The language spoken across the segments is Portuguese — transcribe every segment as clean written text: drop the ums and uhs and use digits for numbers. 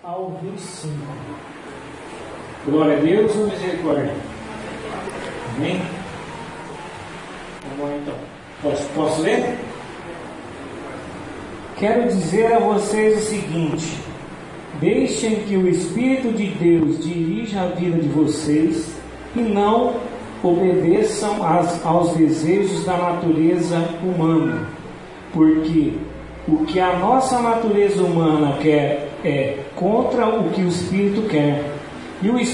ao 25. Glória a Deus ou misericórdia? Amém? Vamos lá então. Posso ler? Quero dizer a vocês o seguinte: deixem que o Espírito de Deus dirija a vida de vocês e não obedeçam aos desejos da natureza humana, porque o que a nossa natureza humana quer é contra o que o Espírito quer, e o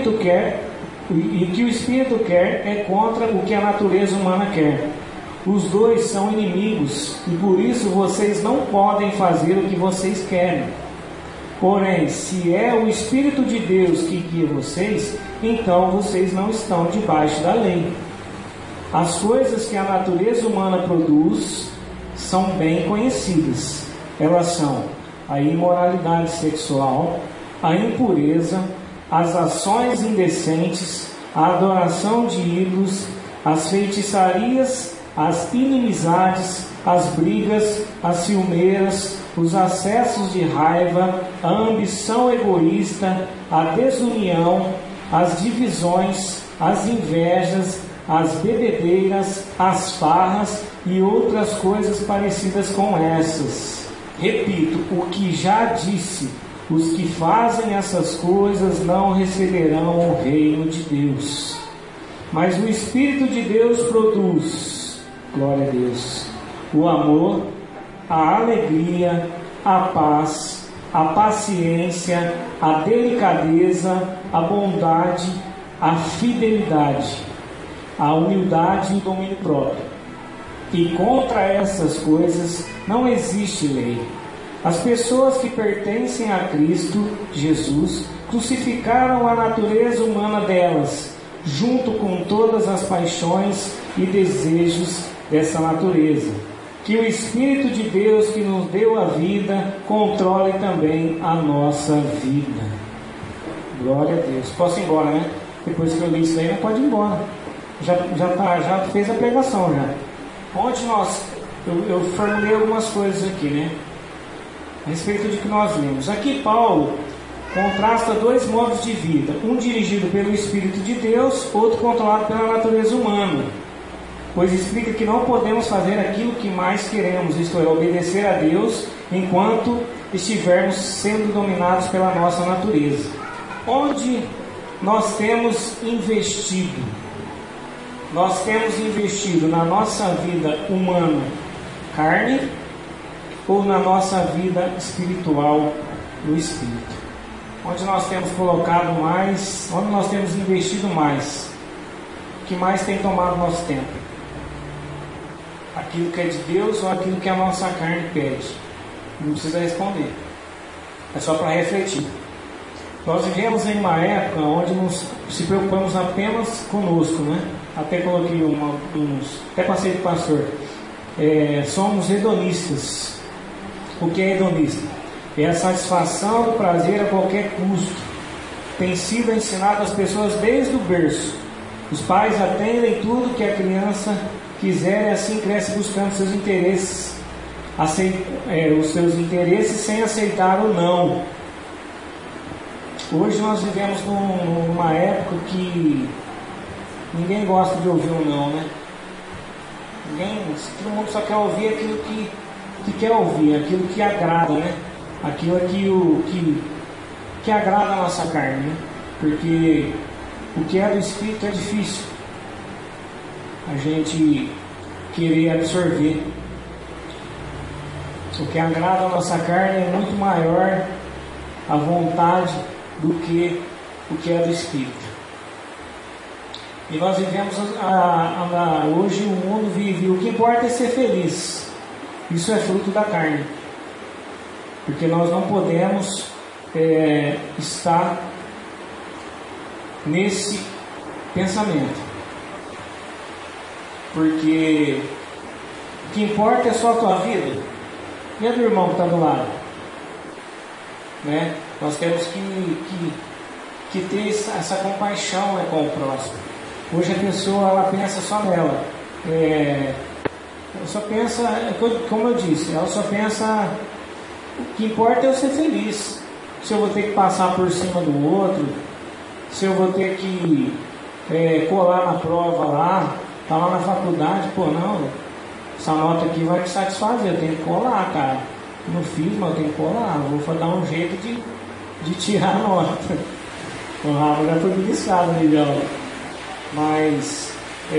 que o Espírito quer é contra o que a natureza humana quer. Os dois são inimigos e por isso vocês não podem fazer o que vocês querem. Porém, se é o Espírito de Deus que guia vocês, então vocês não estão debaixo da lei. As coisas que a natureza humana produz são bem conhecidas. Elas são a imoralidade sexual, a impureza, as ações indecentes, a adoração de ídolos, as feitiçarias, as inimizades, as brigas, as ciumeiras, os acessos de raiva, a ambição egoísta, a desunião, as divisões, as invejas, as bebedeiras, as farras e outras coisas parecidas com essas. Repito o que já disse: os que fazem essas coisas não receberão o reino de Deus. Mas o Espírito de Deus produz, glória a Deus, o amor, a alegria, a paz, a paciência, a delicadeza, a bondade, a fidelidade, a humildade e o domínio próprio. E contra essas coisas não existe lei. As pessoas que pertencem a Cristo Jesus crucificaram a natureza humana delas, junto com todas as paixões e desejos dessa natureza. Que o Espírito de Deus que nos deu a vida controle também a nossa vida. Glória a Deus. Posso ir embora, né? Depois que eu li isso aí, não pode ir embora. Já fez a pregação já. Onde eu formulei algumas coisas aqui, né? A respeito de que nós lemos. Aqui Paulo contrasta dois modos de vida. Um dirigido pelo Espírito de Deus, outro controlado pela natureza humana. Pois explica que não podemos fazer aquilo que mais queremos, isto é, obedecer a Deus, enquanto estivermos sendo dominados pela nossa natureza. Onde nós temos investido? Nós temos investido na nossa vida humana, carne, ou na nossa vida espiritual, no Espírito? Onde nós temos colocado mais, onde nós temos investido mais? O que mais tem tomado nosso tempo? Aquilo que é de Deus ou aquilo que a nossa carne pede? Não precisa responder, é só para refletir. Nós vivemos em uma época onde nos se preocupamos apenas conosco, né? Até coloquei até passei para o pastor. Somos hedonistas. O que é hedonista? É a satisfação do prazer a qualquer custo. Tem sido ensinado às pessoas desde o berço. Os pais atendem tudo que a criança quiser e assim cresce buscando seus interesses, os seus interesses sem aceitar o não. Hoje nós vivemos numa época que ninguém gosta de ouvir um não, né? Todo mundo só quer ouvir aquilo que quer ouvir, aquilo que agrada, né? Aquilo que agrada a nossa carne, né? Porque o que é do Espírito é difícil a gente querer absorver. O que agrada a nossa carne é muito maior a vontade do que o que é do Espírito. E nós vivemos hoje o mundo vive, o que importa é ser feliz. Isso é fruto da carne, porque nós não podemos estar nesse pensamento, porque o que importa é só a tua vida e a do irmão que está do lado, né? Nós temos que ter essa compaixão, né, com o próximo. Hoje a pessoa ela pensa só nela, só pensa, como eu disse, ela só pensa, o que importa é eu ser feliz. se eu vou ter que passar por cima do outro, se eu vou ter que colar na prova lá, tá lá na faculdade, pô, não, essa nota aqui vai me satisfazer, eu tenho que colar, cara. Não fiz, mas eu tenho que colar, vou dar um jeito de tirar a nota. O Rafa já foi beliscado, legal. Mas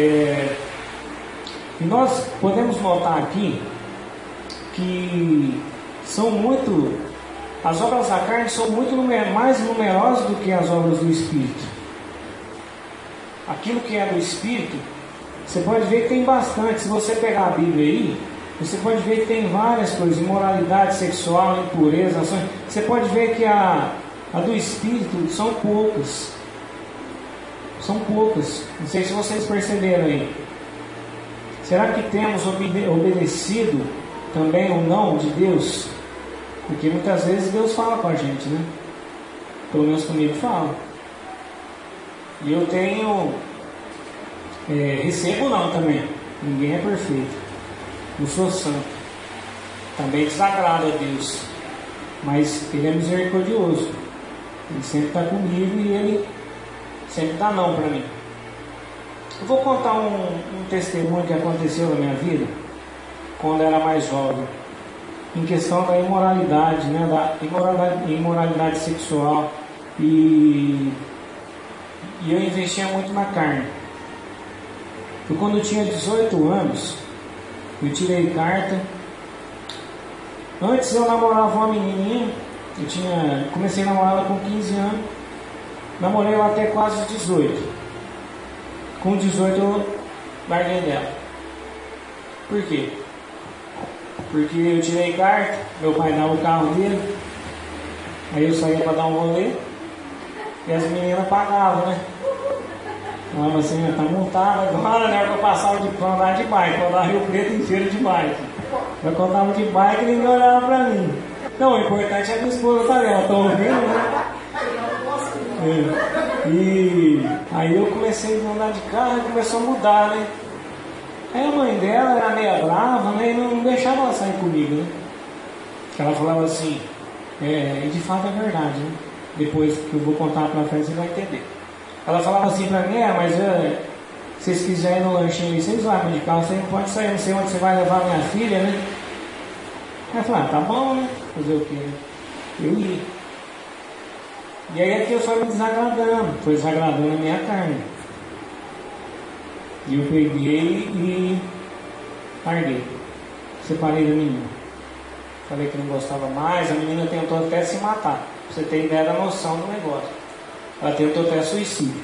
e nós podemos notar aqui que as obras da carne são muito mais numerosas do que as obras do Espírito. Aquilo que é do Espírito, você pode ver que tem bastante. Se você pegar a Bíblia aí, você pode ver que tem várias coisas: imoralidade sexual, impureza, ações. Você pode ver que a do Espírito são poucas. São poucas. Não sei se vocês perceberam aí. Será que temos obedecido também ou não de Deus? Porque muitas vezes Deus fala com a gente, né? Pelo menos comigo fala. E eu tenho... recebo não também. Ninguém é perfeito. Não sou santo. Também desagrado a Deus. Mas Ele é misericordioso. Ele sempre está comigo e Ele sempre dá não para mim. Eu vou contar um testemunho que aconteceu na minha vida quando eu era mais jovem, em questão da imoralidade, né, da imoralidade sexual, e eu investia muito na carne. E quando eu tinha 18 anos, eu tirei carta. Antes eu namorava uma menininha, comecei a namorar ela com 15 anos, namorei ela até quase 18. Com 18 eu larguei dela. Por quê? Porque eu tirei carta, meu pai dava o carro dele, aí eu saía para dar um rolê e as meninas pagavam, né? Falava assim, tá montada agora, né? Eu passava pra andar de bike, eu andava Rio Preto inteiro de bike. Eu contava de bike e ninguém olhava pra mim. Não, o importante é a minha esposa também, ela tá ouvindo, né? E aí eu comecei a andar de carro e começou a mudar, né? Aí a mãe dela era meio brava, né? E não deixava ela sair comigo, né? Ela falava assim, e de fato é verdade, né? Depois que eu vou contar pra frente você vai entender. Ela falava assim pra mim, mas se vocês quiserem ir no lanchinho ali, vocês vão de carro, você não pode sair, não sei onde você vai levar minha filha, né? Aí eu falei, tá bom, né? Fazer o quê, né? Eu ia. E aí aquilo foi me desagradando a minha carne. E eu peguei e larguei. Separei da menina. Falei que não gostava mais, a menina tentou até se matar. Pra você ter ideia da noção do negócio. Ela tentou até suicídio.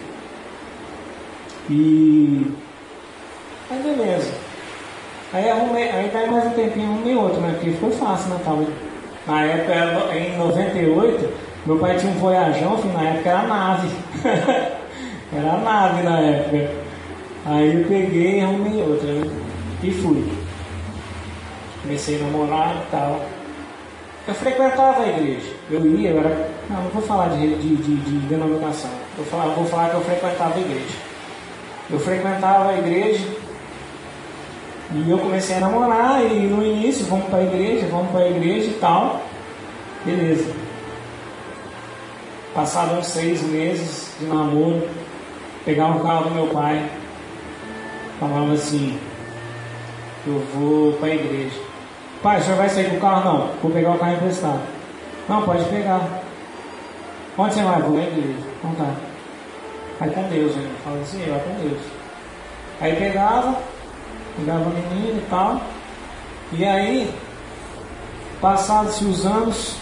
Aí beleza. Aí daí mais um tempinho, arrumei outro, né? Porque ficou fácil, né? Na época, em 98, meu pai tinha um Voyajão, na época era nave. Era nave na época. Aí eu peguei e arrumei outra, né? E fui. Comecei a namorar e tal. Eu frequentava a igreja. Não vou falar de denominação. Vou falar que eu frequentava a igreja. Eu frequentava a igreja e eu comecei a namorar. E no início, vamos para a igreja e tal. Beleza. Passaram uns 6 meses de namoro, pegava o carro do meu pai, falava assim, eu vou para a igreja. Pai, o senhor vai sair com o carro? Não, vou pegar o carro emprestado. Não, pode pegar. Onde você vai? Vou na igreja. Então tá. Vai com Deus, né? Fala assim, vai com Deus. Aí pegava a menina e tal. E aí, passados-se os anos,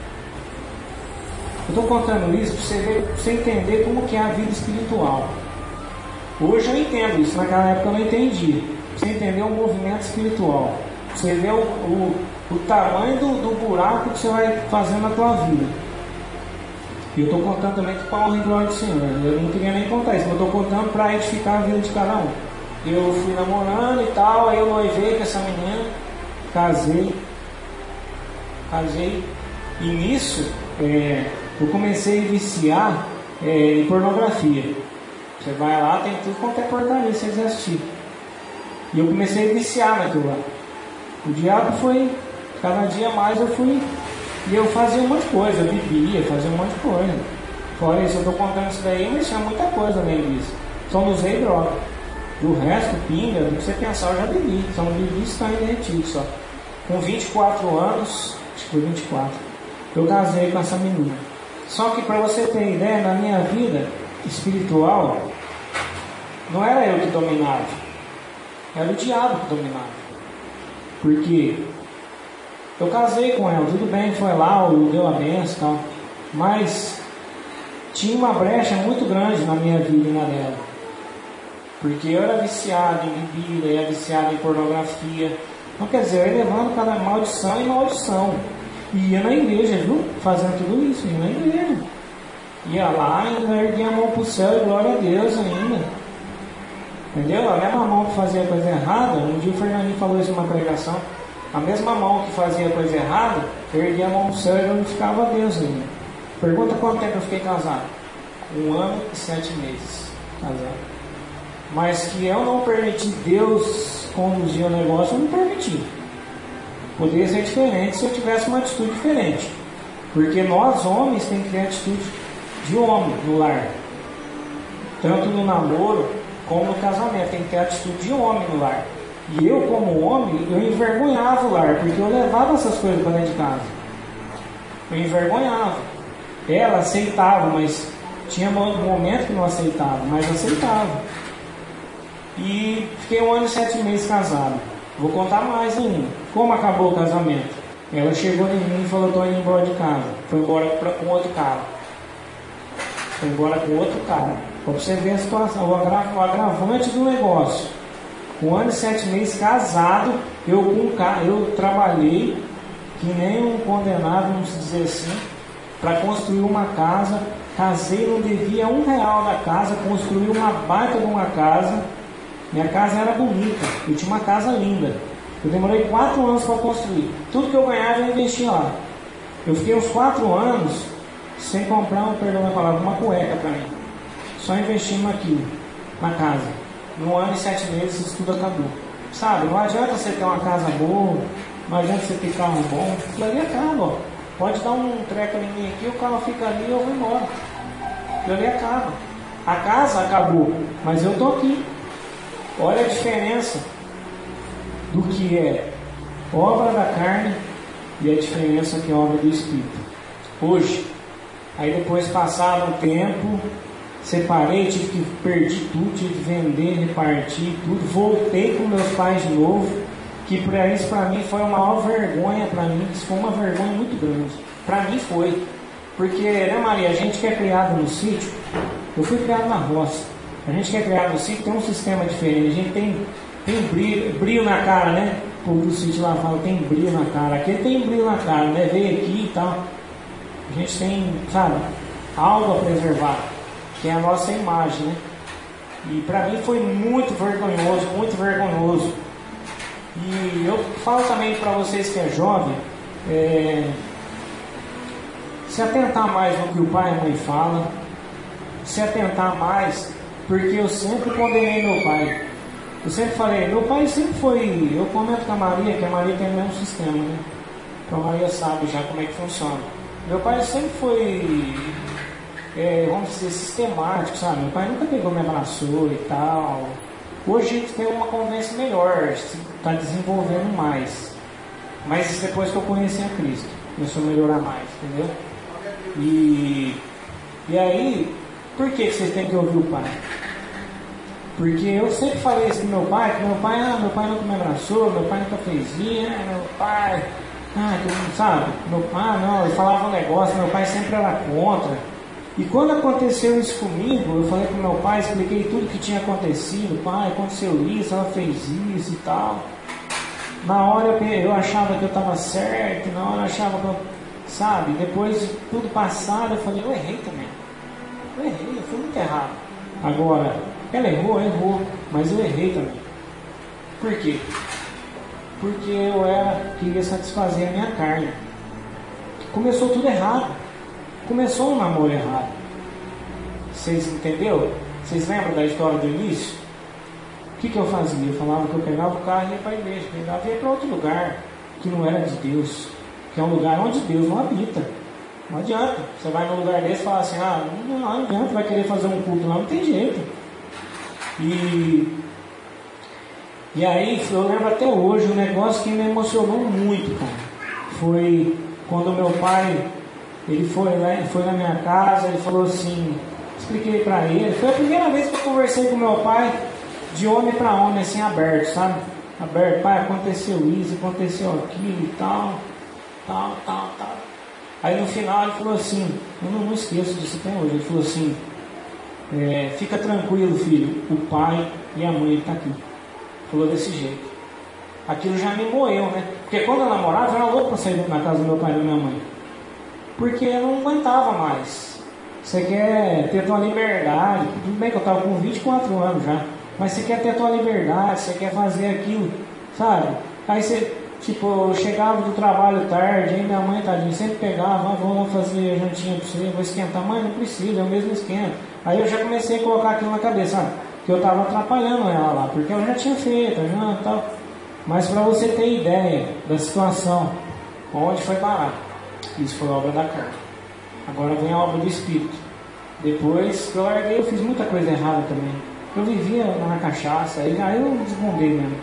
eu estou contando isso para você entender como que é a vida espiritual. Hoje eu entendo isso, naquela época eu não entendia. Você entender o movimento espiritual. Você vê o tamanho do buraco que você vai fazendo na tua vida. E eu estou contando também que para honra e glória do Senhor. Eu não queria nem contar isso, mas eu estou contando para edificar a vida de cada um. Eu fui namorando e tal, aí eu noivei com essa menina, casei. E nisso, eu comecei a viciar em pornografia. Você vai lá, tem tudo quanto é porcaria, se você assistir. E eu comecei a viciar naquilo lá. O diabo foi, cada dia mais eu fui E eu fazia um monte de coisa, eu bebia, fazia um monte de coisa. Fora isso, eu estou contando isso daí, mas tinha muita coisa além disso. Só não usei droga. Do resto, pinga, do que você pensar, eu já bebi. Só não bebi estanho derretido só. Com 24 anos, acho que foi 24, eu casei com essa menina. Só que para você ter ideia, na minha vida espiritual, não era eu que dominava, era o diabo que dominava. Porque eu casei com ela, tudo bem, foi lá, deu a benção e tal, mas tinha uma brecha muito grande na minha vida e na dela. Porque eu era viciado em bebida, eu era viciado em pornografia. Então, quer dizer, eu ia levando cada maldição e maldição. E ia na igreja, viu? Fazendo tudo isso, ia na igreja. Ia lá e ainda erguia a mão para o céu e glória a Deus ainda. Entendeu? A mesma mão que fazia coisa errada, um dia o Fernandinho falou isso numa pregação, a mesma mão que fazia coisa errada, eu erguia a mão para o céu e glorificava a Deus ainda. Pergunta quanto tempo eu fiquei casado? 1 ano e 7 meses casado. Mas que eu não permiti Deus conduzir o negócio, eu não permiti. Poderia ser diferente se eu tivesse uma atitude diferente. Porque nós homens temos que ter atitude de homem no lar. Tanto no namoro como no casamento. Tem que ter atitude de homem no lar. E eu, como homem, eu envergonhava o lar, porque eu levava essas coisas para dentro de casa. Eu envergonhava. Ela aceitava, mas tinha um momento que não aceitava, mas aceitava. E fiquei 1 ano e 7 meses casado. Vou contar mais ainda. Como acabou o casamento? Ela chegou em mim e falou: estou indo embora de casa. Foi embora com outro cara. Foi embora com outro cara. Para você ver a situação, o agravante do negócio. 1 ano e 7 meses casado, eu trabalhei que nem um condenado, vamos dizer assim, para construir uma casa. Casei, não devia R$1 da casa, construí uma baita de uma casa. Minha casa era bonita, eu tinha uma casa linda. Eu demorei 4 anos para construir. Tudo que eu ganhava eu investia lá. Eu fiquei uns 4 anos sem comprar, perdão a palavra, uma cueca para mim. Só investindo naquilo, na casa. 1 ano e 7 meses isso tudo acabou. Sabe, não adianta você ter uma casa boa, não adianta você ter carro bom. Aquilo ali acaba, ó. Pode dar um treco em mim aqui, o carro fica ali e eu vou embora. Aquilo ali acaba. A casa acabou, mas eu estou aqui. Olha a diferença do que é obra da carne e a diferença que é obra do Espírito. Hoje, aí depois passado um tempo, separei, tive que perder tudo, tive que vender, repartir tudo, voltei com meus pais de novo, que para isso para mim foi uma maior vergonha para mim, isso foi uma vergonha muito grande. Para mim foi, porque, né, Maria, a gente que é criado no sítio, eu fui criado na roça. A gente que é criado no sítio tem um sistema diferente. A gente tem brilho na cara, né? O povo do sítio lá fala, tem brilho na cara. Aqui tem brilho na cara, né? Veio aqui e tal. A gente tem, sabe, algo a preservar, que é a nossa imagem, né? E para mim foi muito vergonhoso, muito vergonhoso. E eu falo também para vocês que é jovem, se atentar mais no que o pai e a mãe falam, se atentar mais, porque eu sempre condenei meu pai. Eu sempre falei, meu pai sempre foi, eu comento com a Maria, que a Maria tem o mesmo sistema, né? Então a Maria sabe já como é que funciona. Meu pai sempre foi, vamos dizer, sistemático, sabe? Meu pai nunca pegou, me abraçou e tal. Hoje a gente tem uma convivência melhor, está desenvolvendo mais. Mas isso depois que eu conheci a Cristo, começou a melhorar mais, entendeu? E aí, por que vocês têm que ouvir o pai? Porque eu sempre falei isso pro meu pai, que meu pai nunca me abraçou, meu pai nunca fez isso, meu pai, sabe? Meu pai, não, eu falava um negócio, meu pai sempre era contra. E quando aconteceu isso comigo, eu falei pro meu pai, expliquei tudo que tinha acontecido, pai, aconteceu isso, ela fez isso e tal. Na hora eu achava que eu estava certo, na hora eu achava que eu, sabe, depois de tudo passado, eu falei, eu errei também. Eu fui muito errado. Agora, ela errou, mas eu errei também. Por quê? Porque eu queria satisfazer a minha carne. Começou tudo errado. Começou um namoro errado. Vocês entenderam? Vocês lembram da história do início? O que eu fazia? Eu falava que eu pegava o carro e ia para a igreja. Pegava e ia para outro lugar que não era de Deus. que é um lugar onde Deus não habita. Não adianta. Você vai num lugar desse e fala assim, não adianta, vai querer fazer um culto lá, não tem jeito. E aí, eu lembro até hoje, um negócio que me emocionou muito, cara. Foi quando meu pai, ele foi na minha casa, ele falou assim, expliquei pra ele, foi a primeira vez que eu conversei com meu pai, de homem para homem, assim, aberto, sabe? Aberto, pai, aconteceu isso, aconteceu aquilo e tal. Aí no final ele falou assim, eu não esqueço disso até hoje, ele falou assim, fica tranquilo, filho, o pai e a mãe estão aqui. Falou desse jeito. Aquilo já me moeu, né? Porque quando eu namorava, eu era louco para sair na casa do meu pai e da minha mãe. Porque eu não aguentava mais. Você quer ter tua liberdade, tudo bem que eu estava com 24 anos já, mas você quer ter tua liberdade, você quer fazer aquilo, sabe? Aí você, tipo, eu chegava do trabalho tarde, aí minha mãe, tadinha, sempre pegava, vamos fazer jantinha pra você, vou esquentar. Mãe, não precisa, eu mesmo esquento. Aí eu já comecei a colocar aquilo na cabeça, sabe? Que eu estava atrapalhando ela lá, porque eu já tinha feito, já tal. Mas para você ter ideia da situação, onde foi parar, isso foi obra da carne. Agora vem a obra do Espírito. Depois que eu larguei, eu fiz muita coisa errada também. Eu vivia na cachaça, aí eu desbundei mesmo.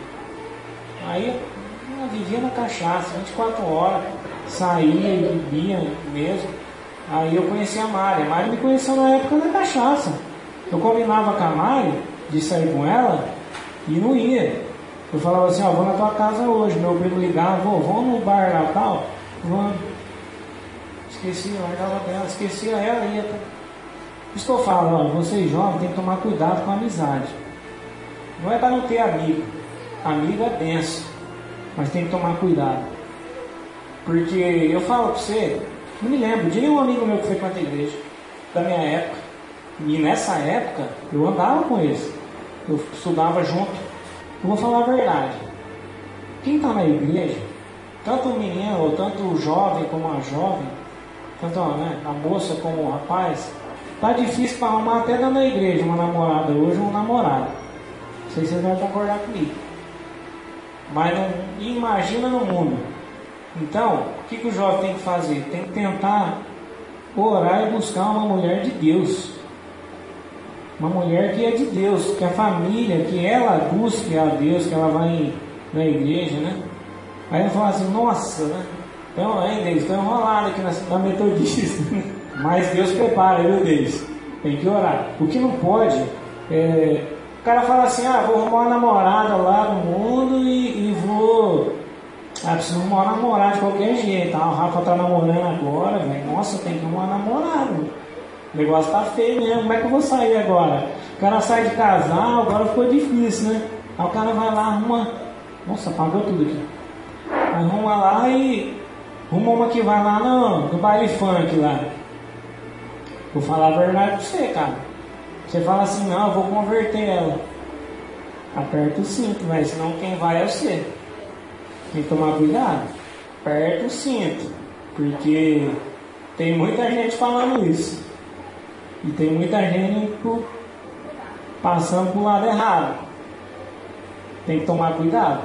Aí eu vivia na cachaça, 24 horas, saía e bebia mesmo. Aí eu conheci a Mari me conheceu na época da cachaça. Eu combinava com a Mari de sair com ela e não ia. Eu falava assim, vou na tua casa hoje. Meu primo ligava, vamos no bar lá tal. Vamos. Esqueci, largava dela, esquecia ela e ia. Por isso que eu falo, vocês jovens tem que tomar cuidado com a amizade. Não é para não ter amigo. Amigo é benção. Mas tem que tomar cuidado. Porque eu falo para você, não me lembro de nenhum amigo meu que frequenta a igreja da minha época. E nessa época eu andava com eles. Eu estudava junto. Eu vou falar a verdade. Quem está na igreja, tanto o menino ou tanto o jovem como a jovem, tanto a moça como o rapaz, tá difícil para arrumar até dentro da igreja uma namorada hoje ou um namorado. Não sei se vocês vão concordar comigo. Mas não, imagina no mundo. Então, o que o jovem tem que fazer? Tem que tentar orar e buscar uma mulher de Deus. Uma mulher que é de Deus, que a família, que ela busque a Deus, que ela vai na igreja, né? Aí ela fala assim, nossa, né? Então, Deus, estou enrolado aqui na metodista. Mas Deus prepara, viu, Deus? Tem que orar. O que não pode o cara fala assim, vou arrumar uma namorada lá no mundo e vou. Preciso arrumar uma namorada de qualquer jeito. O Rafa tá namorando agora, velho. Nossa, tem que arrumar uma namorada. O negócio tá feio mesmo, como é que eu vou sair agora? O cara sai de casal, agora ficou difícil, né? Aí o cara vai lá, arruma. Nossa, apagou tudo aqui. Arruma lá e arruma uma que vai lá no baile funk lá. Vou falar a verdade pra você, cara. Você fala assim, não, eu vou converter ela. Aperta o cinto, mas senão quem vai é você. Tem que tomar cuidado. Aperta o cinto. Porque tem muita gente falando isso. E tem muita gente passando pro lado errado. Tem que tomar cuidado.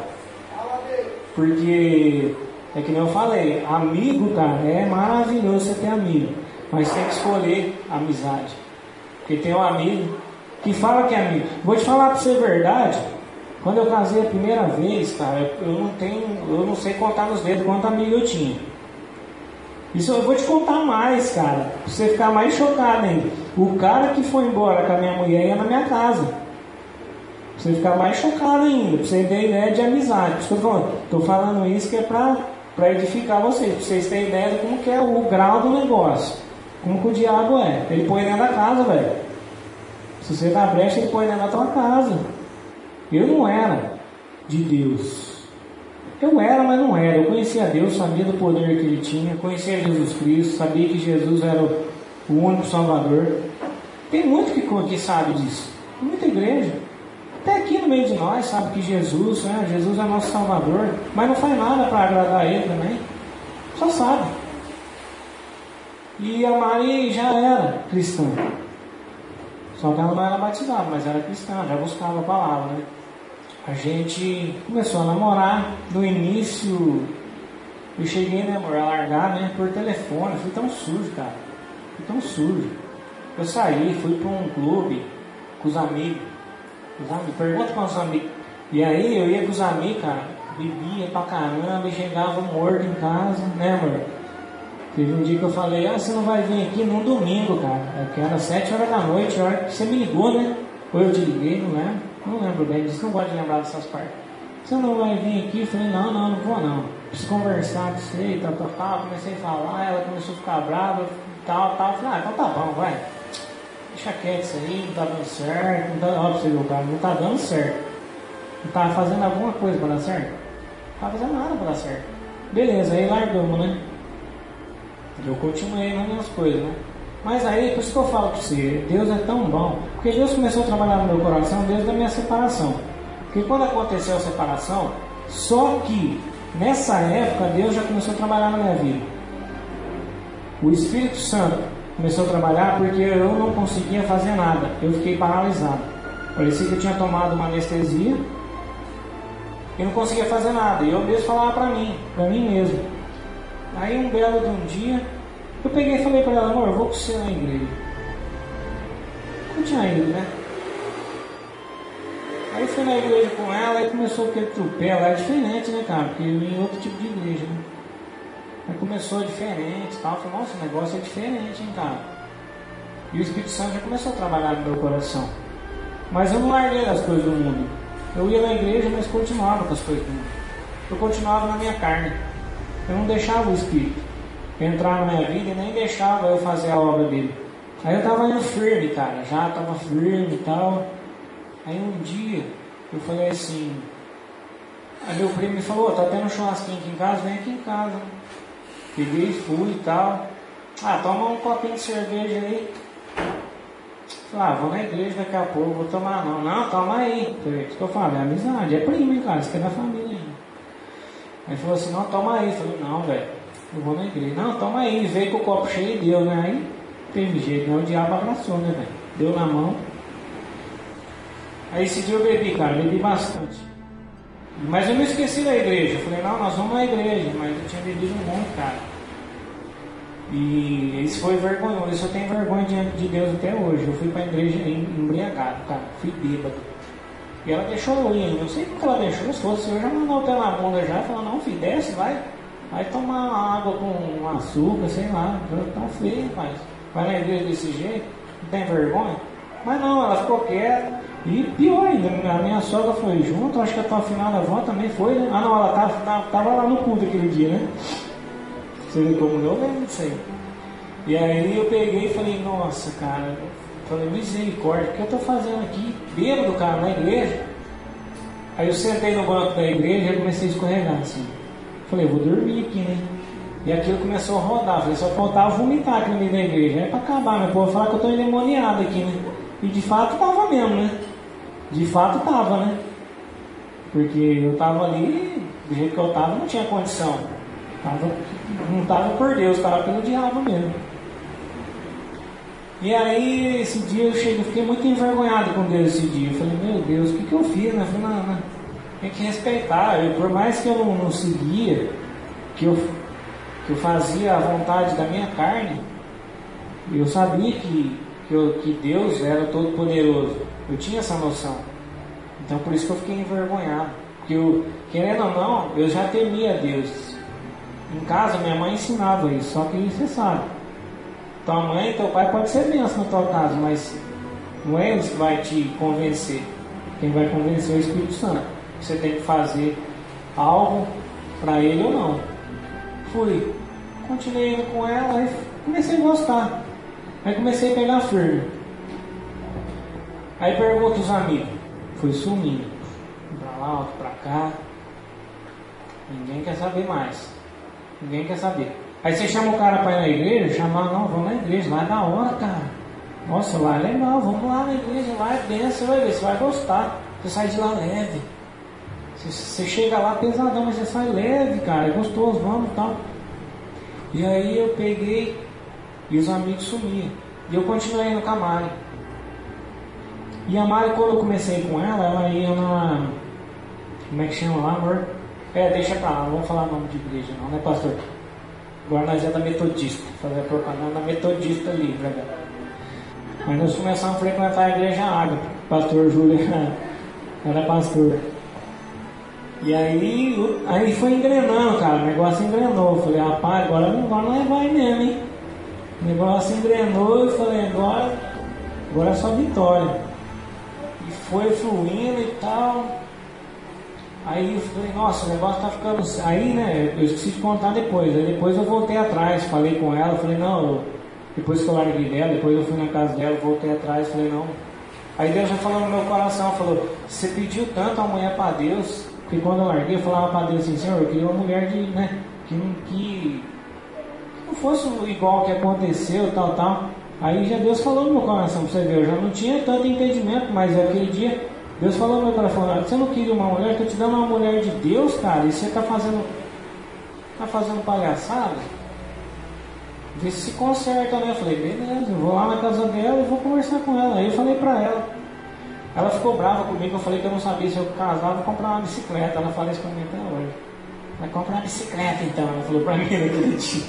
Porque, é que nem eu falei, amigo, cara, é maravilhoso você ter amigo. Mas tem que escolher a amizade. Porque tem um amigo que fala que é amigo. Vou te falar pra você a verdade. Quando eu casei a primeira vez, cara, eu não sei contar nos dedos quanto amigo eu tinha. Isso eu vou te contar mais, cara. Pra você ficar mais chocado ainda. O cara que foi embora com a minha mulher ia na minha casa. Pra você ficar mais chocado ainda. Pra você ter ideia de amizade. Por isso que eu tô falando. Tô falando isso que é pra edificar vocês. Pra vocês terem ideia de como que é o grau do negócio. Como que o diabo é. Ele põe dentro da casa, velho. Se você dá brecha, ele põe dentro da tua casa. Eu não era de Deus. Eu era, mas não era. Eu conhecia Deus, sabia do poder que Ele tinha, conhecia Jesus Cristo, sabia que Jesus era o único Salvador. Tem muito que sabe disso. Tem muita igreja. Até aqui no meio de nós sabe que Jesus é nosso Salvador, mas não faz nada para agradar Ele também. Só sabe. E a Mari já era cristã. Só que ela não era batizada, mas era cristã, já buscava a palavra, né? A gente começou a namorar. No início Eu cheguei, né, amor, a largar, né, por telefone. Fui tão sujo, cara. Fui tão sujo. Eu saí, fui para um clube com os amigos. Pergunta para os amigos. E aí eu ia com os amigos, cara. Bebia pra caramba e chegava morto em casa, né, amor? Teve um dia que eu falei, você não vai vir aqui num domingo, cara. É que era 7 horas da noite, a hora que você me ligou, né? Ou eu te liguei, não lembro. Não lembro bem, disse, não gosto de lembrar dessas partes. Você não vai vir aqui? Eu falei, não vou não. Preciso conversar com você e tal. Comecei a falar, ela começou a ficar brava, tal. Eu falei, então tá bom, vai. Deixa quieto isso aí, não tá dando certo. Não tá, ó, pra você ver, cara, não tá dando certo. Não tava fazendo alguma coisa pra dar certo? Não tava fazendo nada pra dar certo. Beleza, aí largamos, né? Eu continuei nas minhas coisas, né? Mas aí, por isso que eu falo pra você, Deus é tão bom. Porque Deus começou a trabalhar no meu coração desde a minha separação. Porque quando aconteceu a separação, só que nessa época Deus já começou a trabalhar na minha vida. O Espírito Santo começou a trabalhar porque eu não conseguia fazer nada. Eu fiquei paralisado. Parecia que eu tinha tomado uma anestesia e não conseguia fazer nada. E eu mesmo falava pra mim mesmo. Aí um belo de um dia, eu peguei e falei pra ela, amor, eu vou com você na igreja. Eu tinha ido, né? Aí fui na igreja com ela e começou aquele tropel. Lá é diferente, né, cara? Porque eu ia em outro tipo de igreja, né? Aí começou diferente e tal. Eu falei, nossa, o negócio é diferente, hein, cara? E o Espírito Santo já começou a trabalhar no meu coração. Mas eu não larguei as coisas do mundo. Eu ia na igreja, mas continuava com as coisas do mundo. Eu continuava na minha carne. Eu não deixava o Espírito entrar na minha vida e nem deixava eu fazer a obra dele. Aí eu estava indo firme, cara. Já estava firme e tal. Aí um dia eu falei assim. Aí meu primo me falou, tá tendo um churrasquinho aqui em casa, vem aqui em casa. Peguei e fui e tal. Toma um copinho de cerveja aí. Falei, vou na igreja daqui a pouco, vou tomar não. Não, toma aí. Isso que eu falei, é amizade, é primo, hein, cara, isso que é da família ainda. Aí falou assim, não, toma aí. Eu falei, não, velho, eu vou na igreja. Não, toma aí. Veio com o copo cheio e deu, né? Aí teve jeito, né? O diabo abraçou, né, velho? Deu na mão. Aí esse dia eu bebi, cara, bebi bastante. Mas eu não esqueci da igreja. Eu falei, não, nós vamos na igreja. Mas eu tinha bebido muito, cara. E isso foi vergonhoso. Isso eu tenho vergonha diante de Deus até hoje. Eu fui pra igreja embriagado, cara. Fui bêbado. E ela deixou eu ir ainda. Eu sei porque ela deixou. Se fosse eu já mandou o pé na bunda já. Falou, não, filho, desce, vai tomar água com açúcar, sei lá. Tá feio, rapaz. Vai na igreja desse jeito. Não tem vergonha? Mas não, ela ficou quieta. E pior ainda, a minha sogra foi junto. Acho que a tua finada avó também foi, né? Não, ela tava lá no culto aquele dia, né? Você vê como eu lembro disso aí. E aí eu peguei e falei, nossa, cara. Falei, misericórdia, o que eu tô fazendo aqui? Bêbado, cara, na igreja. Aí eu sentei no banco da igreja e comecei a escorregar assim. Falei, vou dormir aqui, né? E aquilo começou a rodar. Falei, só faltava vomitar aqui no meio da igreja. É pra acabar, meu povo falar que eu tô endemoniado aqui, né? E de fato tava mesmo, né? De fato tava, né? Porque eu tava ali, do jeito que eu tava, não tinha condição. Não tava por Deus, tava pelo diabo mesmo. E aí, esse dia eu fiquei muito envergonhado com Deus esse dia. Eu falei, meu Deus, o que eu fiz, né? Eu falei, não, tem que respeitar. Por mais que eu não seguia, que eu fazia a vontade da minha carne, eu sabia que Deus era todo poderoso. Eu tinha essa noção. Então por isso que eu fiquei envergonhado. Porque eu, querendo ou não, eu já temia Deus. Em casa minha mãe ensinava isso, só que você sabe. Tua mãe e teu pai pode ser bênção na tua casa, mas não é eles que vai te convencer. Quem vai convencer é o Espírito Santo. Você tem que fazer algo para ele ou não. Fui, continuei indo com ela e comecei a gostar. Aí comecei a pegar firme. Aí pergunto os amigos. Fui sumindo. Pra lá, outro pra cá. Ninguém quer saber mais. Ninguém quer saber. Aí você chama o cara pra ir na igreja, chamar, não, vamos na igreja, lá é da hora, cara. Nossa, lá é legal, vamos lá na igreja, lá é benção, você vai ver, você vai gostar. Você sai de lá leve. Você chega lá pesadão, mas você sai leve, cara, é gostoso, vamos e tal. E aí eu peguei e os amigos sumiam. E eu continuei indo com a Mari. E a Mari, quando eu comecei com ela ia na... Como é que chama lá, amor? Deixa pra lá, não vamos falar nome de igreja não, né, pastor? Agora nós é da Metodista, fazer a propaganda Metodista ali, pra cá. Mas nós começamos a frequentar a igreja Água. Pastor Júlio era pastor. E aí foi engrenando, cara. O negócio engrenou. Eu falei, rapaz, agora não vai mesmo, hein? O negócio engrenou. Eu falei, agora é só vitória. E foi fluindo e tal. Aí eu falei, nossa, o negócio tá ficando. Aí, né, eu esqueci de contar depois. Aí depois eu voltei atrás, falei com ela. Falei, não, depois que eu larguei dela, depois eu fui na casa dela, voltei atrás. Falei, não. Aí Deus já falou no meu coração, falou, você pediu tanto a mulher para Deus, que quando eu larguei, eu falava para Deus assim, Senhor, eu queria uma mulher que não fosse igual ao que aconteceu, tal. Aí já Deus falou no meu coração, pra você ver, eu já não tinha tanto entendimento, mas aquele dia, Deus falou no meu coração, você não queria uma mulher, estou te dando uma mulher de Deus, cara, e você está fazendo palhaçada? Vê se conserta, né? Eu falei, beleza, eu vou lá na casa dela e vou conversar com ela. Aí eu falei pra ela. Ela ficou brava comigo, eu falei que eu não sabia se eu casava, vou comprar uma bicicleta. Ela falou isso pra mim até hoje. Vai comprar uma bicicleta então, ela falou pra mim naquele dia.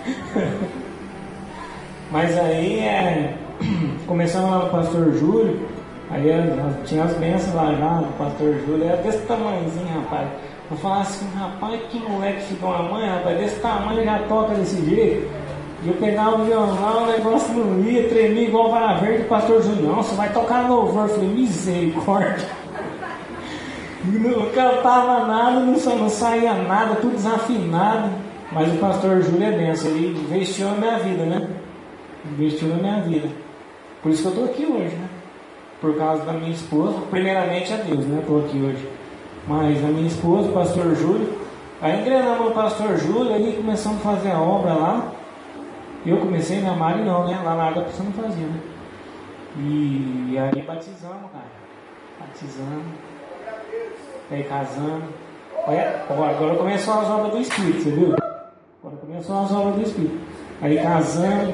Mas aí começamos lá no pastor Júlio, aí tinha as bênçãos lá já do pastor Júlio, era desse tamanhozinho, rapaz. Eu falava assim, rapaz, que moleque ficou uma mãe, rapaz, desse tamanho já toca desse jeito. E eu pegava o violão, o negócio não ia, tremia igual vara verde. O pastor Júlio, não, você vai tocar louvor. Eu falei, misericórdia. Não cantava nada, não saía nada, tudo desafinado. Mas o pastor Júlio é benção, ele investiu na minha vida, né? Investiu na minha vida. Por isso que eu estou aqui hoje, né? Por causa da minha esposa, primeiramente a Deus, né? Estou aqui hoje. Mas a minha esposa, o pastor Júlio, aí engrenamos o pastor Júlio, aí começamos a fazer a obra lá. Eu comecei, minha Mari não, né? Lá na água você não fazia, né? E aí batizamos, cara. Batizamos. Aí casamos. Agora começou as obras do Espírito, você viu? Agora começou as obras do Espírito. Aí casamos.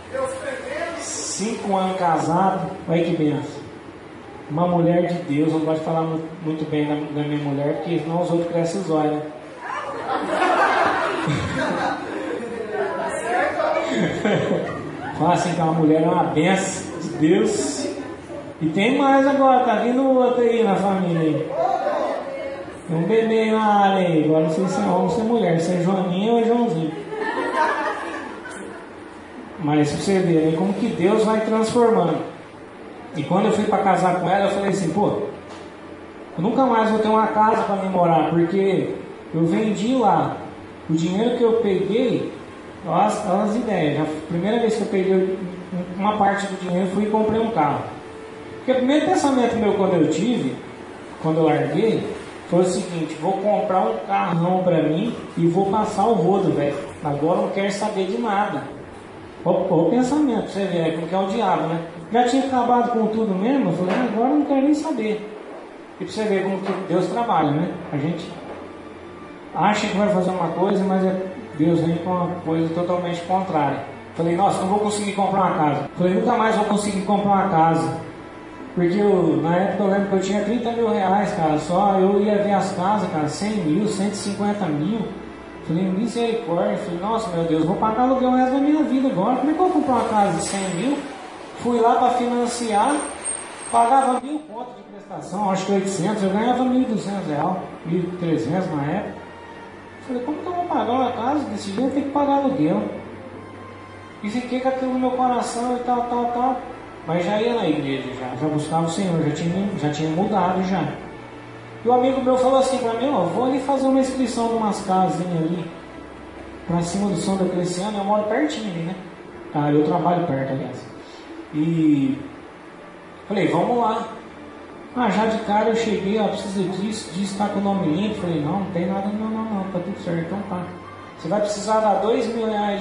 5 anos casado. Olha que benção. Uma mulher de Deus. Eu não gosto de falar muito bem da minha mulher, porque senão os outros crescem os olhos, né? Fala assim que uma mulher é uma benção de Deus. E tem mais agora, tá vindo outro aí na família aí. Tem um bebê na área aí. Agora não sei se é homem ou se é mulher, se é Joaninha ou é Joãozinho. Mas pra você ver aí como que Deus vai transformando. E quando eu fui para casar com ela, eu falei assim, pô, eu nunca mais vou ter uma casa para me morar, porque eu vendi lá. O dinheiro que eu peguei, olha as ideias. A primeira vez que eu peguei uma parte do dinheiro, fui e comprei um carro. Porque o primeiro pensamento meu quando eu larguei, foi o seguinte, vou comprar um carrão para mim e vou passar o rodo, velho. Agora eu não quero saber de nada. O pensamento, você vê, como que é o diabo, né? Já tinha acabado com tudo mesmo, eu falei, agora eu não quero nem saber. E pra você ver como que Deus trabalha, né? A gente acha que vai fazer uma coisa, mas Deus vem com uma coisa totalmente contrária. Falei, nossa, não vou conseguir comprar uma casa. Falei, nunca mais vou conseguir comprar uma casa. Porque na época eu lembro que eu tinha 30 mil reais, cara, só eu ia ver as casas, cara, 100 mil, 150 mil. Falei, misericórdia. Falei, nossa, meu Deus, vou pagar aluguel o resto da minha vida agora. Como é que eu vou comprar uma casa de 100 mil? Fui lá para financiar, pagava 1.000 pontos de prestação, acho que 800, eu ganhava 1.200 reais, 1.300 na época. Falei, como que eu vou pagar uma casa desse jeito? Eu tenho que pagar aluguel. E fiquei com aquilo no meu coração e tal. Mas já ia na igreja, já buscava o Senhor, já tinha mudado já. E o amigo meu falou assim para mim, vou ali fazer uma inscrição de umas casinhas ali, pra cima do São Decleciano, eu moro pertinho ali, né? Eu trabalho perto, aliás. E falei, vamos lá. Já de cara eu cheguei, precisa disso, tá com o nome limpo. Falei, não tem nada, não, tá tudo certo, então tá. Você vai precisar dar 2.000 reais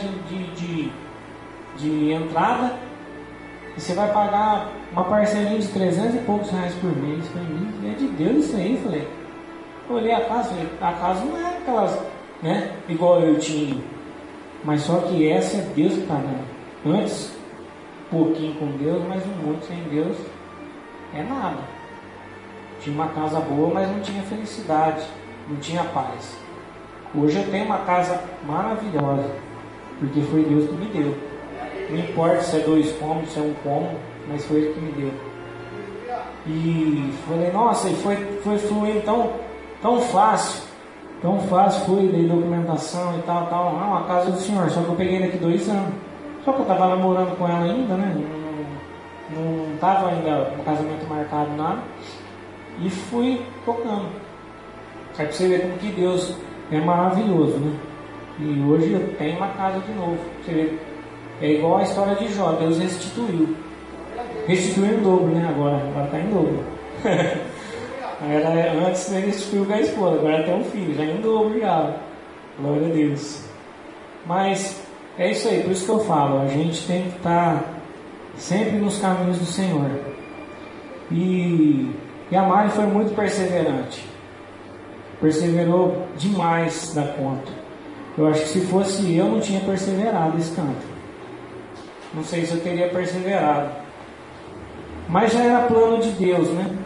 de entrada, e você vai pagar uma parcelinha de 300 e poucos reais por mês. Falei, é de Deus isso aí. Falei, eu olhei a casa, falei, a casa não é aquelas, né, igual eu tinha, mas só que essa é Deus que está dando. Antes, um pouquinho com Deus, mas um monte sem Deus é nada. Tinha uma casa boa, mas não tinha felicidade. não tinha paz. Hoje eu tenho uma casa maravilhosa, porque foi Deus que me deu. Não importa se é 2 cômodos, se é 1 cômodo, mas foi Ele que me deu. E falei, nossa, e foi fluindo tão fácil foi, dei documentação e tal, a casa do Senhor, só que eu peguei daqui 2 anos. Só que eu estava namorando com ela ainda, né? Não estava ainda um casamento marcado, nada. E fui tocando. Aí pra você ver como que Deus é maravilhoso, né? E hoje eu tenho uma casa de novo. Você vê, é igual a história de Jó, Deus restituiu. Restituiu em dobro, né? Agora está em dobro. Antes ele restituiu com a esposa, agora tem um filho, já em dobro já. Glória a Deus. Mas é isso aí, por isso que eu falo, a gente tem que estar sempre nos caminhos do Senhor. E a Mari foi muito perseverante. Perseverou demais da conta. Eu acho que se fosse eu, não tinha perseverado esse canto. Não sei se eu teria perseverado. Mas já era plano de Deus, né?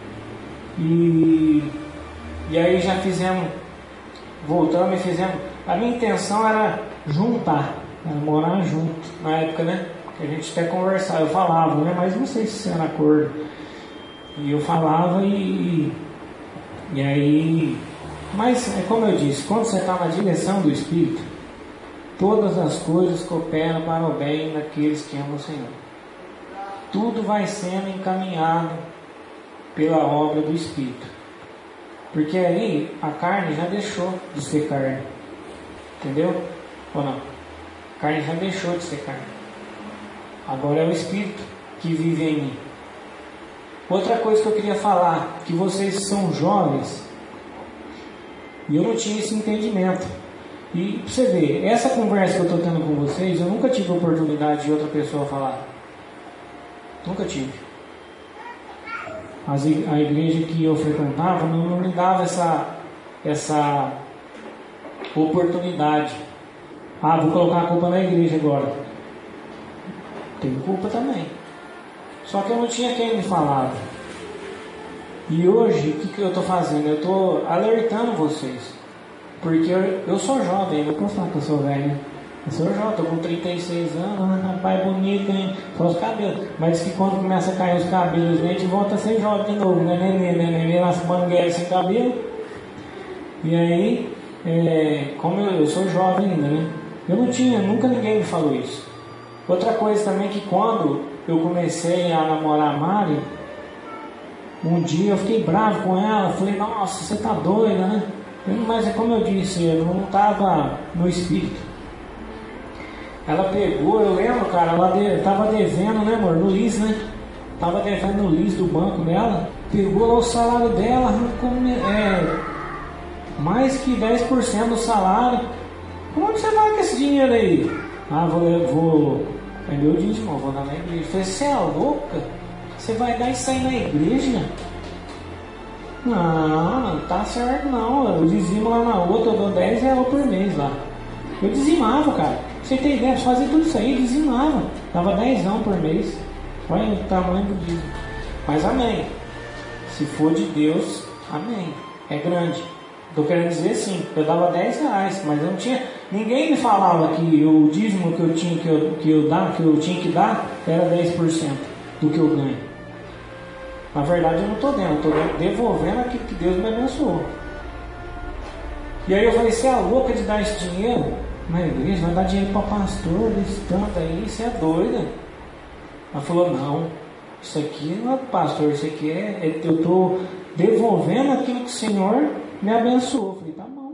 E aí já fizemos, voltamos e fizemos. A minha intenção era juntar, era morar junto. Na época, né? Que a gente até conversava, eu falava, né? Mas não sei se era acordo. E eu falava e aí... Mas é como eu disse, quando você está na direção do Espírito, todas as coisas cooperam para o bem daqueles que amam o Senhor. Tudo vai sendo encaminhado pela obra do Espírito. Porque aí a carne já deixou de ser carne. Entendeu? Ou não? A carne já deixou de ser carne. Agora é o Espírito que vive em mim. Outra coisa que eu queria falar, que vocês são jovens, e eu não tinha esse entendimento. E pra você ver, essa conversa que eu estou tendo com vocês, eu nunca tive a oportunidade de outra pessoa falar. Nunca tive. A igreja que eu frequentava não me dava essa oportunidade. Vou colocar a culpa na igreja agora. Tenho culpa também. Só que eu não tinha quem me falava. E hoje, o que eu estou fazendo? Eu estou alertando vocês. Porque eu sou jovem, eu não posso falar que eu sou velho. Eu sou jovem, estou com 36 anos, rapaz bonito, hein? Só os cabelos. Mas diz que quando começa a cair os cabelos, a gente volta a ser jovem de novo, né? Neném nas mangueiras sem cabelo. E aí, como eu sou jovem ainda, né? Nunca ninguém me falou isso. Outra coisa também que quando eu comecei a namorar a Mari, um dia eu fiquei bravo com ela, falei, nossa, você tá doida, né? Mas é como eu disse, eu não estava no espírito. Ela pegou, eu lembro, cara, ela estava devendo, né, amor, no LIS, né? Estava devendo no LIS do banco dela, pegou lá o salário dela, mais que 10% do salário. Como é que você vai com esse dinheiro aí? Vou é meu dízimo, vou dar na igreja. Eu falei, você é louca? Você vai dar isso aí na igreja? Não tá certo não. Eu dizimo lá na outra, eu dou 10 reais por mês lá. Eu dizimava, cara. Você tem ideia, fazer tudo isso aí, eu dizimava. Dava 10 por mês. Olha o tamanho do dízimo. Mas amém. Se for de Deus, amém. É grande. Estou querendo dizer sim, eu dava 10 reais, mas eu não tinha. Ninguém me falava que o dízimo que eu tinha que dar era 10% do que eu ganho. Na verdade eu não estou dando, estou devolvendo aquilo que Deus me abençoou. E aí eu falei, você é louca de dar esse dinheiro na igreja? Vai dar dinheiro para pastor, desse tanto aí, você é doida. Ela falou, não, isso aqui não é pastor, isso aqui eu estou devolvendo aquilo que o Senhor me abençoou. Eu falei, tá bom.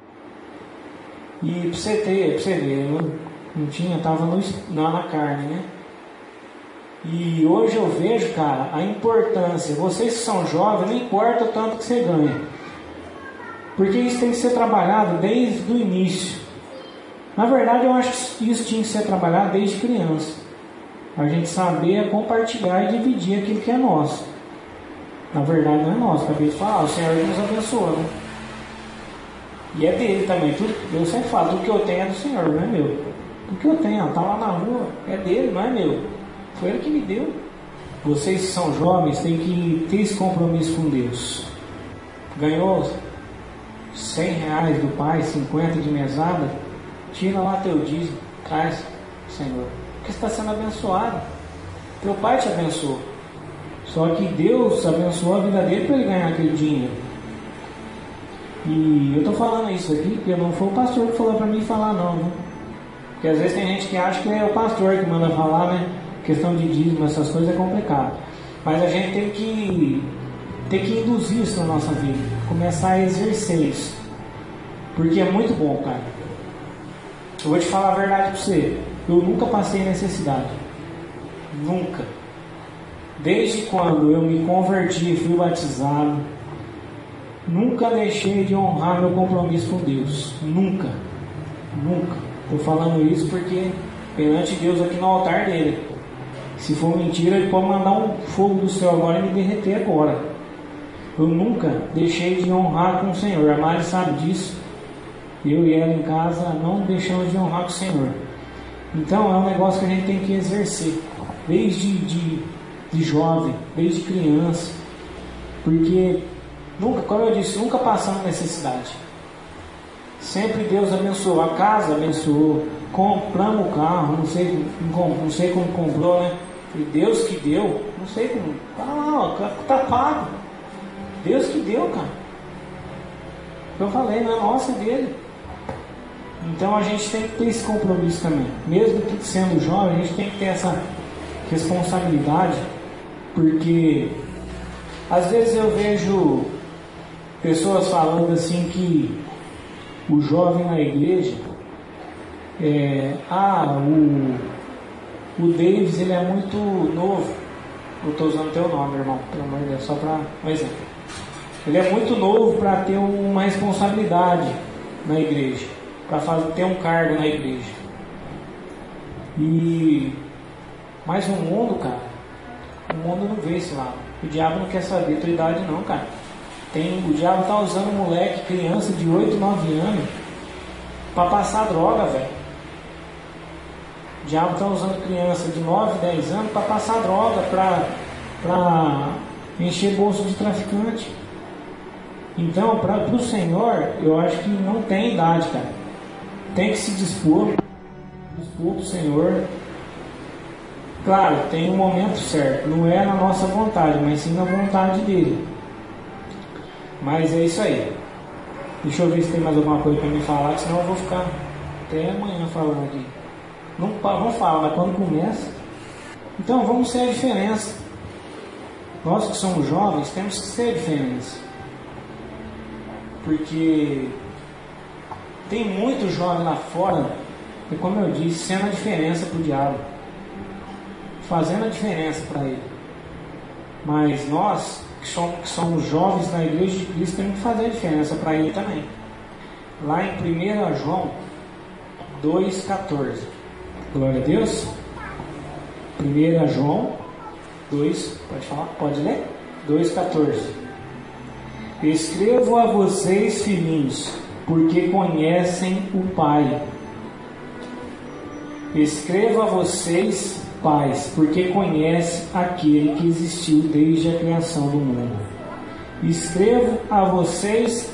E pra você ver, eu não tinha, estava na carne, né? E hoje eu vejo, cara, a importância. Vocês que são jovens, não importa o tanto que você ganha, porque isso tem que ser trabalhado desde o início. Na verdade, eu acho que isso tinha que ser trabalhado desde criança. A gente saber compartilhar e dividir aquilo que é nosso. Na verdade, não é nosso. Acabei de falar, o Senhor nos abençoa, né? E é dele também. Eu sempre falo, tudo que eu tenho é do Senhor, não é meu. Tudo que eu tenho, está lá na rua, é dele, não é meu. Foi ele que me deu. Vocês que são jovens têm que ter esse compromisso com Deus. Ganhou R$100 do pai, 50 de mesada, tira lá teu dízimo, traz, Senhor, porque você está sendo abençoado. Teu pai te abençoou. Só que Deus abençoou a vida dele para ele ganhar aquele dinheiro. E eu estou falando isso aqui porque não foi o pastor que falou para mim falar não, né? Porque às vezes tem gente que acha que é o pastor que manda falar, né? Questão de dízimo, essas coisas é complicado. Mas a gente tem que induzir isso na nossa vida, começar a exercer isso, porque é muito bom, cara. Eu vou te falar a verdade para você, eu nunca passei necessidade, nunca. Desde quando eu me converti e fui batizado, nunca deixei de honrar meu compromisso com Deus, nunca. Estou falando isso porque perante Deus aqui no altar dele, se for mentira, ele pode mandar um fogo do céu agora e me derreter agora. Eu nunca deixei de honrar com o Senhor. A Mari sabe disso. Eu e ela em casa não deixamos de honrar com o Senhor. Então é um negócio que a gente tem que exercer, desde de jovem, desde criança. Porque nunca, como eu disse, nunca passamos necessidade. Sempre Deus abençoou. A casa abençoou. Compramos o carro, não sei como comprou, né? E Deus que deu, não sei como. Tá lá, ó, tá pago. Deus que deu, cara. Eu falei, não é nossa, é dele. Então a gente tem que ter esse compromisso também. Mesmo que sendo jovem, a gente tem que ter essa responsabilidade. Porque às vezes eu vejo pessoas falando assim que o jovem na igreja o Davis, ele é muito novo. Eu estou usando teu nome, irmão, pelo amor de Deus, só para um exemplo. Ele é muito novo para ter uma responsabilidade na igreja, para ter um cargo na igreja. Mas o mundo, cara, o mundo não vê esse lado. O diabo não quer saber a tua idade não, cara. O diabo tá usando moleque, criança de 8, 9 anos para passar droga, velho. O diabo está usando criança de 9, 10 anos para passar droga, para encher bolso de traficante. Então, para o Senhor, eu acho que não tem idade, cara. Tem que se dispor para o Senhor. Claro, tem um momento certo. Não é na nossa vontade, mas sim na vontade dele. Mas é isso aí. Deixa eu ver se tem mais alguma coisa para me falar, senão eu vou ficar até amanhã falando aqui. Não vamos falar, mas quando começa. Então vamos ser a diferença. Nós que somos jovens temos que ser a diferença. Porque tem muito jovem lá fora, e como eu disse, sendo a diferença para o diabo, fazendo a diferença para ele. Mas nós que somos jovens na igreja de Cristo temos que fazer a diferença para ele também. Lá em 1 João 2,14. Glória a Deus. 1 João 2, pode falar? Pode ler? 2,14. Escrevo a vocês, filhinhos, porque conhecem o Pai. Escrevo a vocês, pais, porque conhecem aquele que existiu desde a criação do mundo. Escrevo a vocês,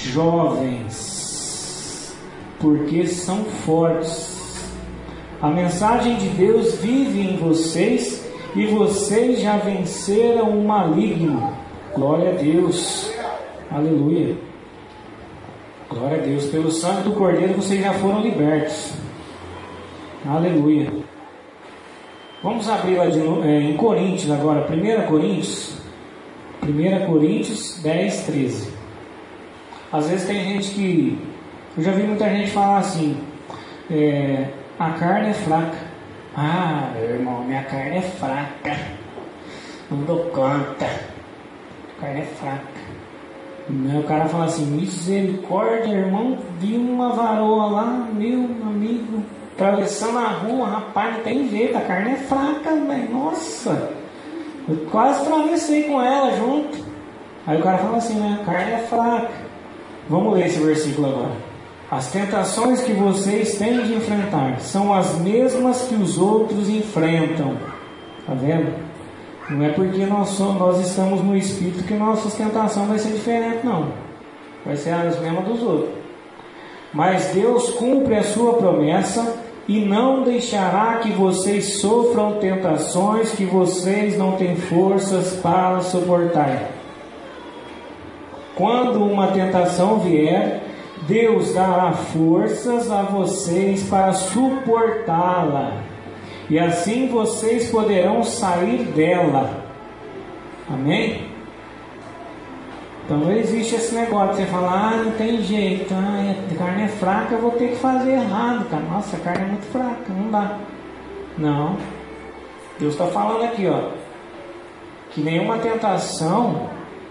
jovens, porque são fortes. A mensagem de Deus vive em vocês e vocês já venceram o maligno. Glória a Deus. Aleluia. Glória a Deus. Pelo sangue do Cordeiro vocês já foram libertos. Aleluia. Vamos abrir lá de novo, em Coríntios agora. 1 Coríntios 10, 13. Às vezes tem gente que... Eu já vi muita gente falar assim... a carne é fraca. Ah, meu irmão, minha carne é fraca. Não dou conta. A carne é fraca. O cara fala assim, misericórdia, irmão, vi uma varoa lá, meu amigo, atravessando a rua, rapaz, não tem jeito, a carne é fraca, velho, nossa, eu quase atravessei com ela junto. Aí o cara fala assim, né, a carne é fraca. Vamos ler esse versículo agora. As tentações que vocês têm de enfrentar são as mesmas que os outros enfrentam. Tá vendo? Não é porque nós estamos no Espírito que nossa tentação vai ser diferente, não. vai ser as mesmas dos outros. Mas Deus cumpre a sua promessa e não deixará que vocês sofram tentações que vocês não têm forças para suportar. Quando uma tentação vier, Deus dará forças a vocês para suportá-la, e assim vocês poderão sair dela. Amém? Então não existe esse negócio de você falar, não tem jeito, a carne é fraca, eu vou ter que fazer errado, cara. Nossa, a carne é muito fraca, não dá. Não. Deus está falando aqui, que nenhuma tentação,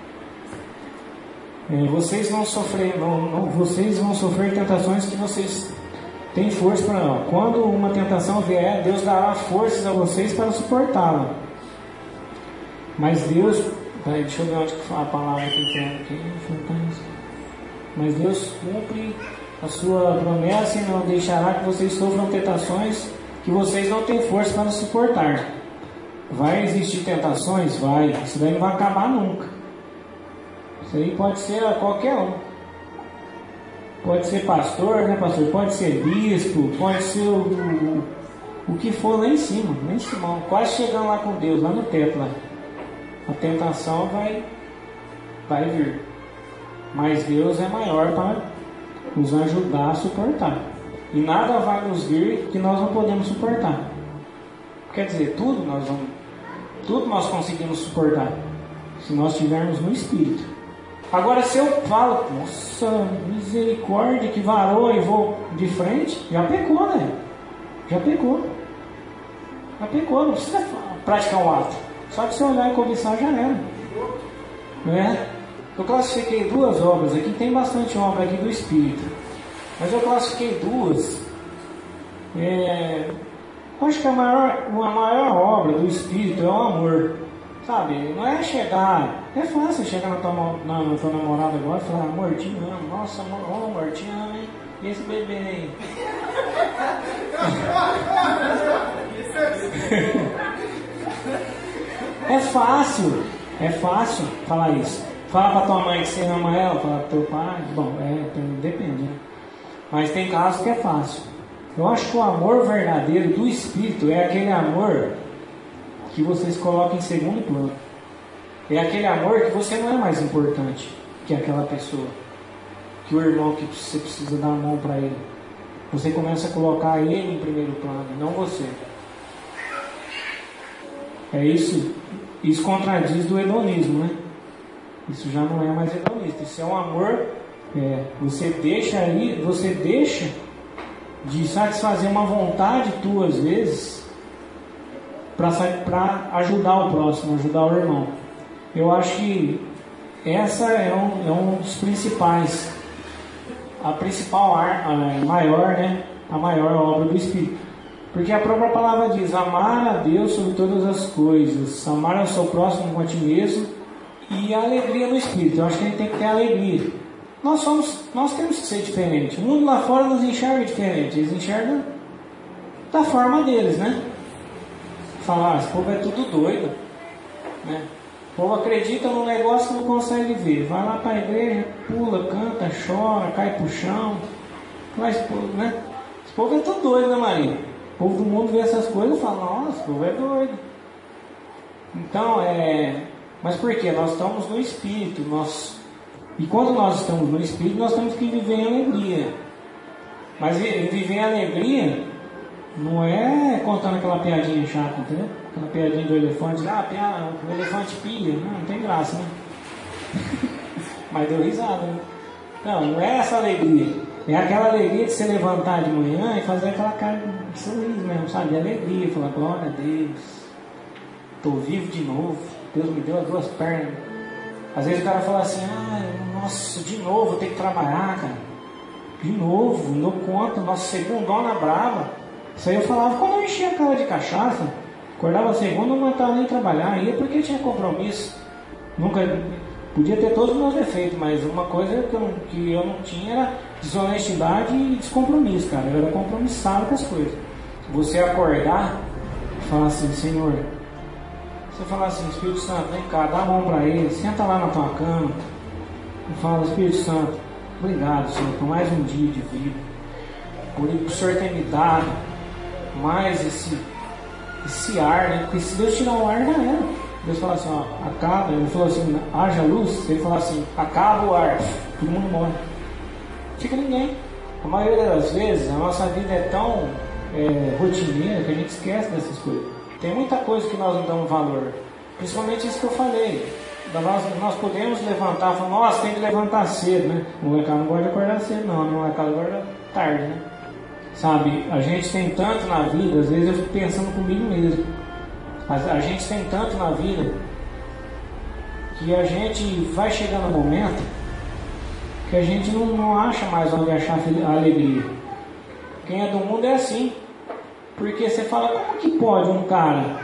vocês vão sofrer, vocês vão sofrer tentações que vocês têm força para não. Quando uma tentação vier, Deus dará forças a vocês para suportá-la. Mas Deus, deixa eu ver onde a palavra que tem aqui. Mas Deus cumpre a sua promessa e não deixará que vocês sofram tentações que vocês não têm força para suportar. Vai existir tentações? Vai. Isso daí não vai acabar nunca. Isso aí pode ser a qualquer um. Pode ser pastor, né, pastor? Pode ser bispo, pode ser o que for lá em cima, quase chegando lá com Deus, lá no teto lá. A tentação vai vir. Mas Deus é maior para nos ajudar a suportar. E nada vai nos vir que nós não podemos suportar. Quer dizer, tudo nós conseguimos suportar, se nós estivermos no Espírito. Agora, se eu falo, nossa, misericórdia, que varou e vou de frente, já pecou, né? Já pecou, não precisa praticar o ato. Só que se olhar e cobiçar já era. Né? Eu classifiquei 2 obras aqui, tem bastante obra aqui do Espírito. Mas eu classifiquei 2. Eu acho que a maior obra do Espírito é o amor. Sabe, não é chegar. É fácil chegar na tua namorada agora e falar, amor, te amo. Nossa, amor, te amo, hein? E esse bebê aí? É fácil falar isso. Fala pra tua mãe que você ama ela, fala pro teu pai. Bom, depende, né? Mas tem casos que é fácil. Eu acho que o amor verdadeiro do Espírito é aquele amor que vocês colocam em segundo plano. É aquele amor que você não é mais importante que aquela pessoa, que o irmão que você precisa dar a mão para ele. Você começa a colocar ele em primeiro plano, não você. É isso. Isso contradiz do hedonismo, né? Isso já não é mais hedonista. Isso é um amor. Você deixa de satisfazer uma vontade tua às vezes para ajudar o próximo, ajudar o irmão. Eu acho que essa é um dos principais, a principal maior, né? A maior obra do Espírito. Porque a própria palavra diz, amar a Deus sobre todas as coisas, amar ao seu próximo como a ti mesmo, e a alegria no Espírito. Eu acho que a gente tem que ter alegria. Nós temos que ser diferentes. O mundo lá fora nos enxerga diferente. Eles enxergam da forma deles, né? Falar, esse povo é tudo doido, né? O povo acredita num negócio que não consegue ver. Vai lá para a igreja, pula, canta, chora, cai pro chão. Mas, né? Esse povo é tudo doido, né, Maria? O povo do mundo vê essas coisas e fala, nossa, esse povo é doido. Então, mas por quê? Nós estamos no Espírito. E quando nós estamos no Espírito, nós temos que viver em alegria. Mas viver em alegria não é contando aquela piadinha chata, entendeu? Aquela piadinha do elefante. O elefante pia. Não tem graça, né? Mas deu risada, né? Não é essa alegria. É aquela alegria de se levantar de manhã e fazer aquela cara de sorriso mesmo, sabe? De alegria. Falar, glória a Deus. Estou vivo de novo. Deus me deu as 2 pernas. Às vezes o cara fala assim, nossa, de novo eu tenho que trabalhar, cara. De novo, não dou conta, nossa, segundona brava. Isso aí eu falava quando eu enchia a cara de cachaça. Acordava segunda, não aguentava nem trabalhar. Ia porque tinha compromisso. Podia ter todos os meus defeitos, mas uma coisa que eu não tinha era desonestidade e descompromisso, cara. Eu era compromissado com as coisas. Você acordar e falar assim, Senhor, você falar assim, Espírito Santo, vem cá, dá a mão para ele, senta lá na tua cama, e fala: Espírito Santo, obrigado, Senhor, por mais um dia de vida, por o Senhor ter me dado mais esse ar, né? Porque se Deus tirar o ar, já era. Deus fala assim: ó, acaba. Ele falou assim: haja luz. Se ele falar assim: acaba o ar, todo mundo morre. Fica ninguém. A maioria das vezes a nossa vida é tão rotineira que a gente esquece dessas coisas. Tem muita coisa que nós não damos valor, principalmente isso que eu falei. Nós podemos levantar, falar: nossa, tem que levantar cedo, né? O molecado não gosta de acordar cedo, não. O molecado acorda tarde, né? Sabe, a gente tem tanto na vida, às vezes eu fico pensando comigo mesmo. A gente tem tanto na vida que a gente vai chegando no momento que a gente não acha mais onde achar a alegria. Quem é do mundo é assim. Porque você fala: como que pode um cara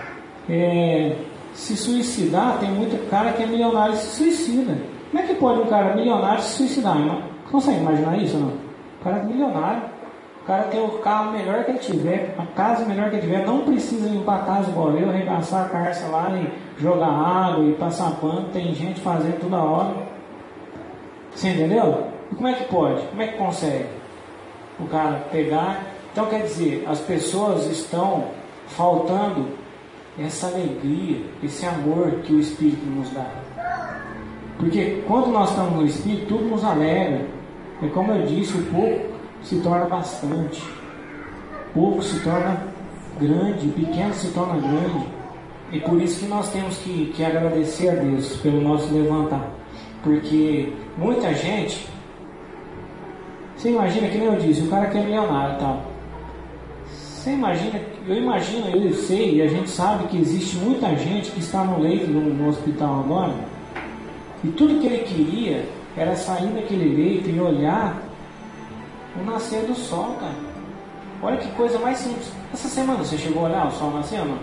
se suicidar? Tem muito cara que é milionário e se suicida. Como é que pode um cara milionário se suicidar? Consegue imaginar isso ou não? O cara é milionário, o cara tem o carro melhor que ele tiver, a casa melhor que ele tiver, não precisa limpar a casa igual eu, arregaçar a carça lá e jogar água e passar pano. Tem gente fazendo toda hora. Você entendeu? E como é que pode? Como é que consegue o cara pegar? Então, quer dizer, as pessoas estão faltando essa alegria, esse amor que o Espírito nos dá. Porque quando nós estamos no Espírito, tudo nos alegra. É como eu disse, o pouco se torna bastante. Pouco se torna grande, pequeno se torna grande. E por isso que nós temos que agradecer a Deus pelo nosso levantar. Porque muita gente, você imagina, que nem eu disse, o cara que é milionário e tal. Você imagina, eu sei, e a gente sabe que existe muita gente que está no leito no hospital agora, e tudo que ele queria era sair daquele leito e olhar o nascer do sol, cara. Olha que coisa mais simples. Essa semana você chegou a olhar o sol nascer, não?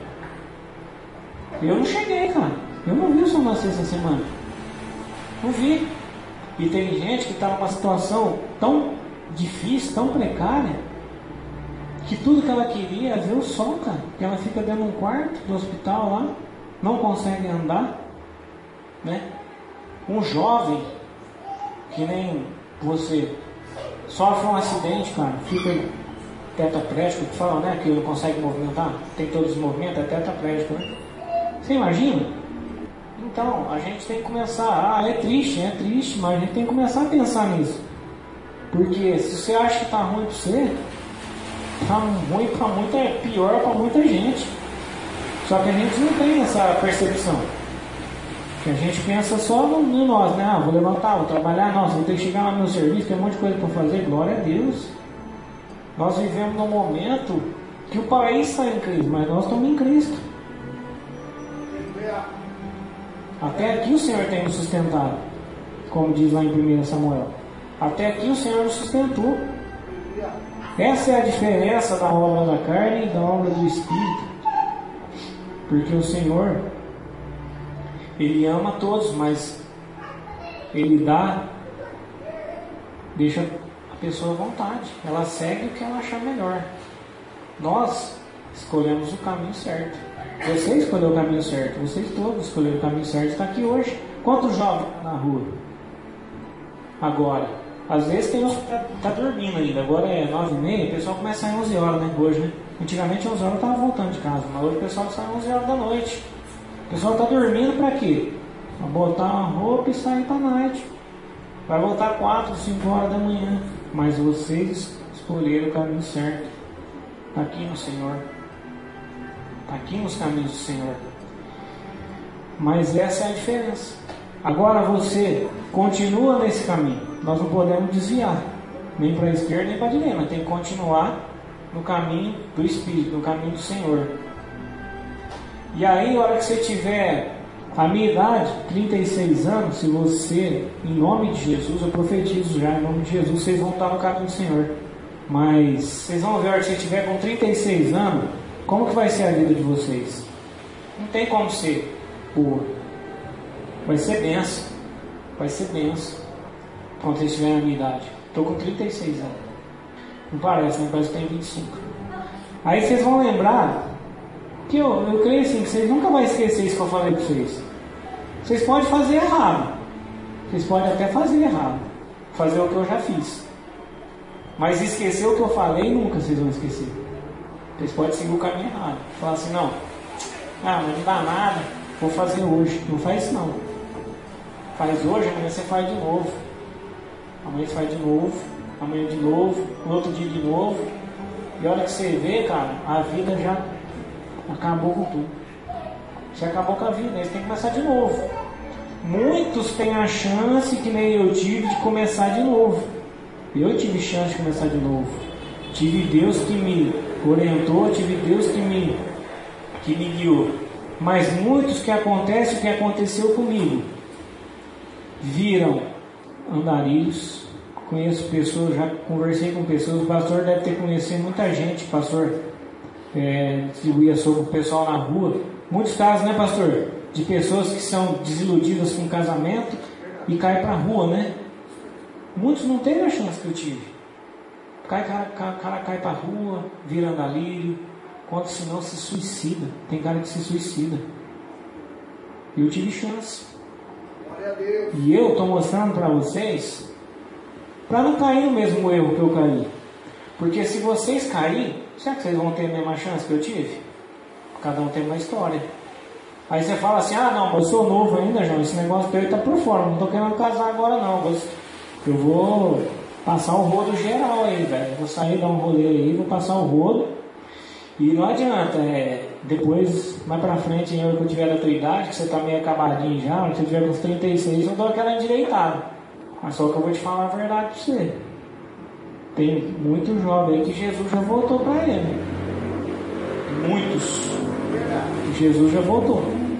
Eu não cheguei, cara. Eu não vi o sol nascer essa semana. Não vi. E tem gente que está numa situação tão difícil, tão precária, que tudo que ela queria é ver o sol, cara. Que ela fica dentro de um quarto do hospital lá, não consegue andar, né? Um jovem que nem você sofre um acidente, cara, fica tetraplégico, que falam, né? Que não consegue movimentar, tem todos os movimentos, é tetraplégico, né? Você imagina? Então, a gente tem que começar, é triste, mas a gente tem que começar a pensar nisso. Porque se você acha que tá ruim pra você, tá ruim pra muita, é pior pra muita gente. Só que a gente não tem essa percepção. Que a gente pensa só no nós, né? Vou levantar, vou trabalhar, nossa, vou ter que chegar no meu serviço, tem um monte de coisa pra fazer, glória a Deus. Nós vivemos num momento que o país está em crise, mas nós estamos em Cristo. Até aqui o Senhor tem nos sustentado, como diz lá em 1 Samuel. Até aqui o Senhor nos sustentou. Essa é a diferença da obra da carne e da obra do Espírito. Porque o Senhor, Ele ama todos, mas Ele deixa a pessoa à vontade. Ela segue o que ela achar melhor. Nós escolhemos o caminho certo. Você escolheu o caminho certo. Vocês todos escolheram o caminho certo. Está aqui hoje. Quantos jovens na rua? Agora. Às vezes tem uns que tá dormindo ainda. Agora é 9h30. O pessoal começa a sair 11 horas, né? Hoje, né? Antigamente 11 horas eu estava voltando de casa. Mas hoje o pessoal sai 11 horas da noite. O pessoal está dormindo para quê? Para botar uma roupa e sair para a night. Vai voltar 4, 5 horas da manhã. Mas vocês escolheram o caminho certo. Está aqui no Senhor. Está aqui nos caminhos do Senhor. Mas essa é a diferença. Agora você continua nesse caminho. Nós não podemos desviar. Nem para a esquerda, nem para a direita. Mas tem que continuar no caminho do Espírito, no caminho do Senhor. E aí, na hora que você tiver a minha idade, 36 anos, se você, em nome de Jesus, eu profetizo já, em nome de Jesus, vocês vão estar no caminho do Senhor. Mas vocês vão ver, a hora que você tiver com 36 anos, como que vai ser a vida de vocês? Não tem como ser boa. Vai ser benção. Vai ser benção. Quando vocês tiverem a minha idade. Estou com 36 anos. Não parece, né? Parece que tem 25. Aí vocês vão lembrar que eu creio assim, que vocês nunca vão esquecer isso que eu falei para vocês. Vocês podem fazer errado. Vocês podem até fazer errado, fazer o que eu já fiz, mas esquecer o que eu falei, nunca vocês vão esquecer. Vocês podem seguir o caminho errado, falar assim, não, mas não dá nada, vou fazer hoje. Não faz isso não. Faz hoje, amanhã você faz de novo. Amanhã você faz de novo, amanhã de novo, no outro dia de novo. E a hora que você vê, cara, a vida já acabou com tudo. Você acabou com a vida, aí você tem que começar de novo. Muitos têm a chance, que nem eu tive, de começar de novo. Eu tive chance de começar de novo. Tive Deus que me orientou, tive Deus que me guiou. Mas muitos que acontece o que aconteceu comigo, viram andarilhos. Conheço pessoas, já conversei com pessoas, o pastor deve ter conhecido muita gente, pastor distribuía sobre o pessoal na rua. Muitos casos, né, pastor? De pessoas que são desiludidas com o casamento e caem para a rua, né? Muitos não têm a chance que eu tive. O cara cai para a rua, vira andarilho, quando senão se suicida. Tem cara que se suicida. Eu tive chance. E eu estou mostrando para vocês, para não cair no mesmo erro que eu caí. Porque se vocês caírem, será que vocês vão ter a mesma chance que eu tive? Cada um tem uma história. Aí você fala assim, não, mas eu sou novo ainda, João, esse negócio dele está por fora, não estou querendo casar agora não, mas eu vou passar o rodo geral aí, velho. Vou sair, dar um rolê aí, vou passar o rodo. E não adianta, depois, mais pra frente, eu que eu tiver da tua idade, que você tá meio acabadinho já, quando você tiver com uns 36, eu dou aquela endireitada. Mas só que eu vou te falar a verdade pra você. Tem muito jovem aí que Jesus já voltou pra ele. Muitos. Jesus já voltou.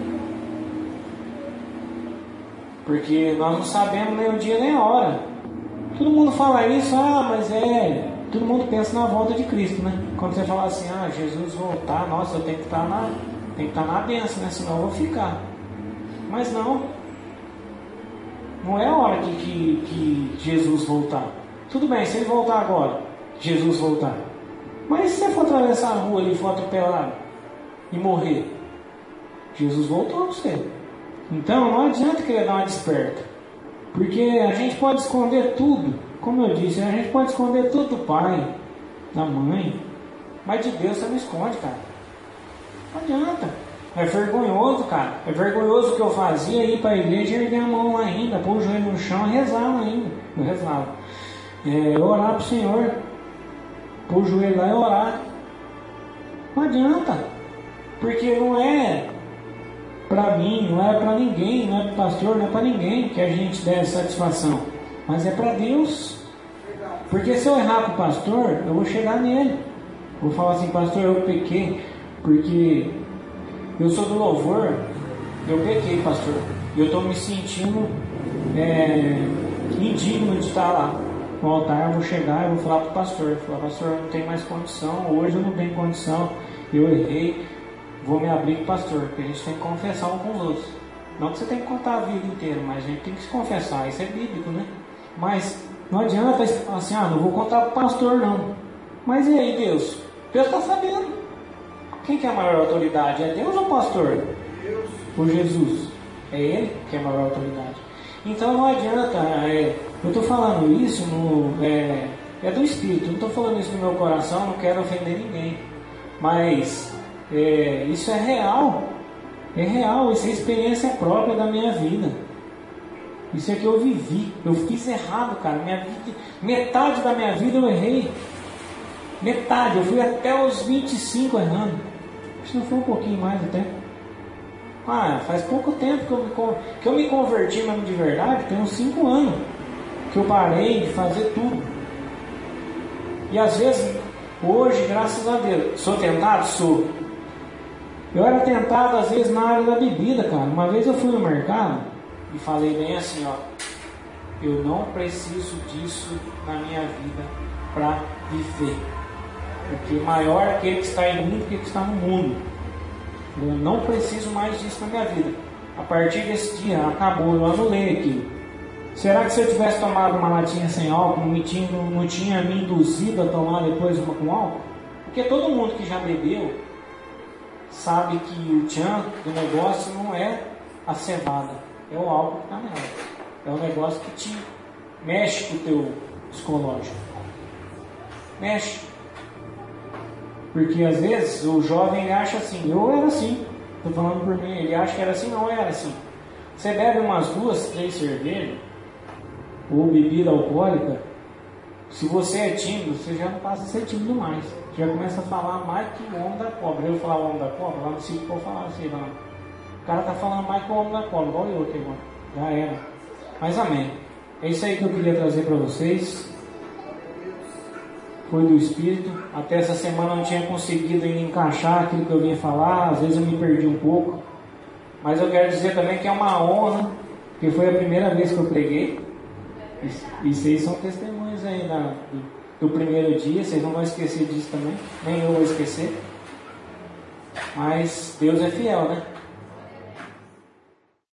Porque nós não sabemos nem o dia nem a hora. Todo mundo fala isso, mas todo mundo pensa na volta de Cristo, né? Quando você fala assim, Jesus voltar, nossa, eu tenho que estar na bênção, né? Senão eu vou ficar. Mas não é a hora que Jesus voltar. Tudo bem, se ele voltar agora, Jesus voltar. Mas se você for atravessar a rua ali e for atropelado e morrer, Jesus voltou para você. Então não adianta querer dar uma desperta, porque a gente pode esconder tudo. Como eu disse, a gente pode esconder tudo do pai, da mãe, mas de Deus você não esconde, cara. Não adianta. É vergonhoso, cara. É vergonhoso o que eu fazia, ir para a igreja e erguer a mão lá ainda, pôr o joelho no chão e rezar lá ainda. Eu rezava. Orar para o Senhor, pôr o joelho lá e orar. Não adianta. Porque não é para mim, não é para ninguém, não é para o pastor, não é para ninguém que a gente dê satisfação. Mas é para Deus. Porque se eu errar para o pastor, eu vou chegar nele. Vou falar assim, pastor, eu pequei, porque eu sou do louvor, eu pequei, pastor. E eu estou me sentindo indigno de estar lá no altar. Eu vou chegar e vou falar para o pastor. Eu vou falar, pastor, eu não tenho mais condição, hoje eu não tenho condição, eu errei, vou me abrir com o pastor, porque a gente tem que confessar um com os outros. Não que você tem que contar a vida inteira, mas a gente tem que se confessar, isso é bíblico, né? Mas não adianta falar assim, não vou contar para o pastor não. Mas e aí, Deus? Deus está sabendo. Quem que é a maior autoridade? É Deus ou o pastor? Deus. Ou Jesus? É Ele que é a maior autoridade. Então não adianta, eu estou falando isso, é do Espírito, não estou falando isso no meu coração, não quero ofender ninguém. Mas isso é real, isso é experiência própria da minha vida. Isso é que eu vivi, eu fiz errado, cara. Metade da minha vida eu errei. Metade, eu fui até os 25 errando. Acho que não foi um pouquinho mais até. Faz pouco tempo que eu me converti mesmo de verdade. Tem uns 5 anos que eu parei de fazer tudo. E às vezes, hoje, graças a Deus, sou tentado? Sou. Eu era tentado às vezes na área da bebida, cara. Uma vez eu fui no mercado e falei bem assim, eu não preciso disso na minha vida para viver. Porque maior é aquele que está em mim do que está no mundo. Eu não preciso mais disso na minha vida. A partir desse dia, acabou, eu anulei aquilo. Será que se eu tivesse tomado uma latinha sem álcool, não tinha me induzido a tomar depois uma com álcool? Porque todo mundo que já bebeu sabe que o tchan do negócio não é a cevada, é o álcool que está nela. É um negócio que te mexe com o teu psicológico. Mexe. Porque às vezes o jovem acha assim, eu era assim. Estou falando por mim, ele acha que era assim, não era assim. Você bebe umas 2, 3 cervejas, ou bebida alcoólica, se você é tímido, você já não passa a ser tímido mais. Já começa a falar mais que o homem da cobra. Eu falar o homem da cobra, lá no sítio eu falar assim, não. O cara está falando mais que o homem da cobra, igual eu aqui, irmão. Já era. Mas amém. É isso aí que eu queria trazer para vocês. Foi do Espírito. Até essa semana eu não tinha conseguido ainda encaixar aquilo que eu vinha falar. Às vezes eu me perdi um pouco. Mas eu quero dizer também que é uma honra, porque foi a primeira vez que eu preguei. E vocês são testemunhos aí do primeiro dia. Vocês não vão esquecer disso também. Nem eu vou esquecer. Mas Deus é fiel, né?